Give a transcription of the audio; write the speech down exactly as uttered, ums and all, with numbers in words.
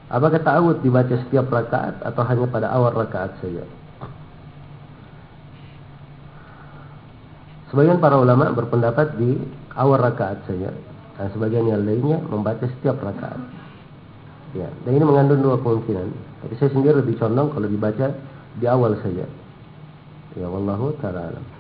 Apakah ta'awudz dibaca setiap rakaat atau hanya pada awal rakaat saja? Sebagian para ulama berpendapat di awal rakaat saja, dan sebagian yang lainnya membaca setiap rakaat. Ya, dan ini mengandung dua kemungkinan. Tapi saya sendiri lebih condong kalau dibaca di awal saja. Ya, wallahu ta'ala alam.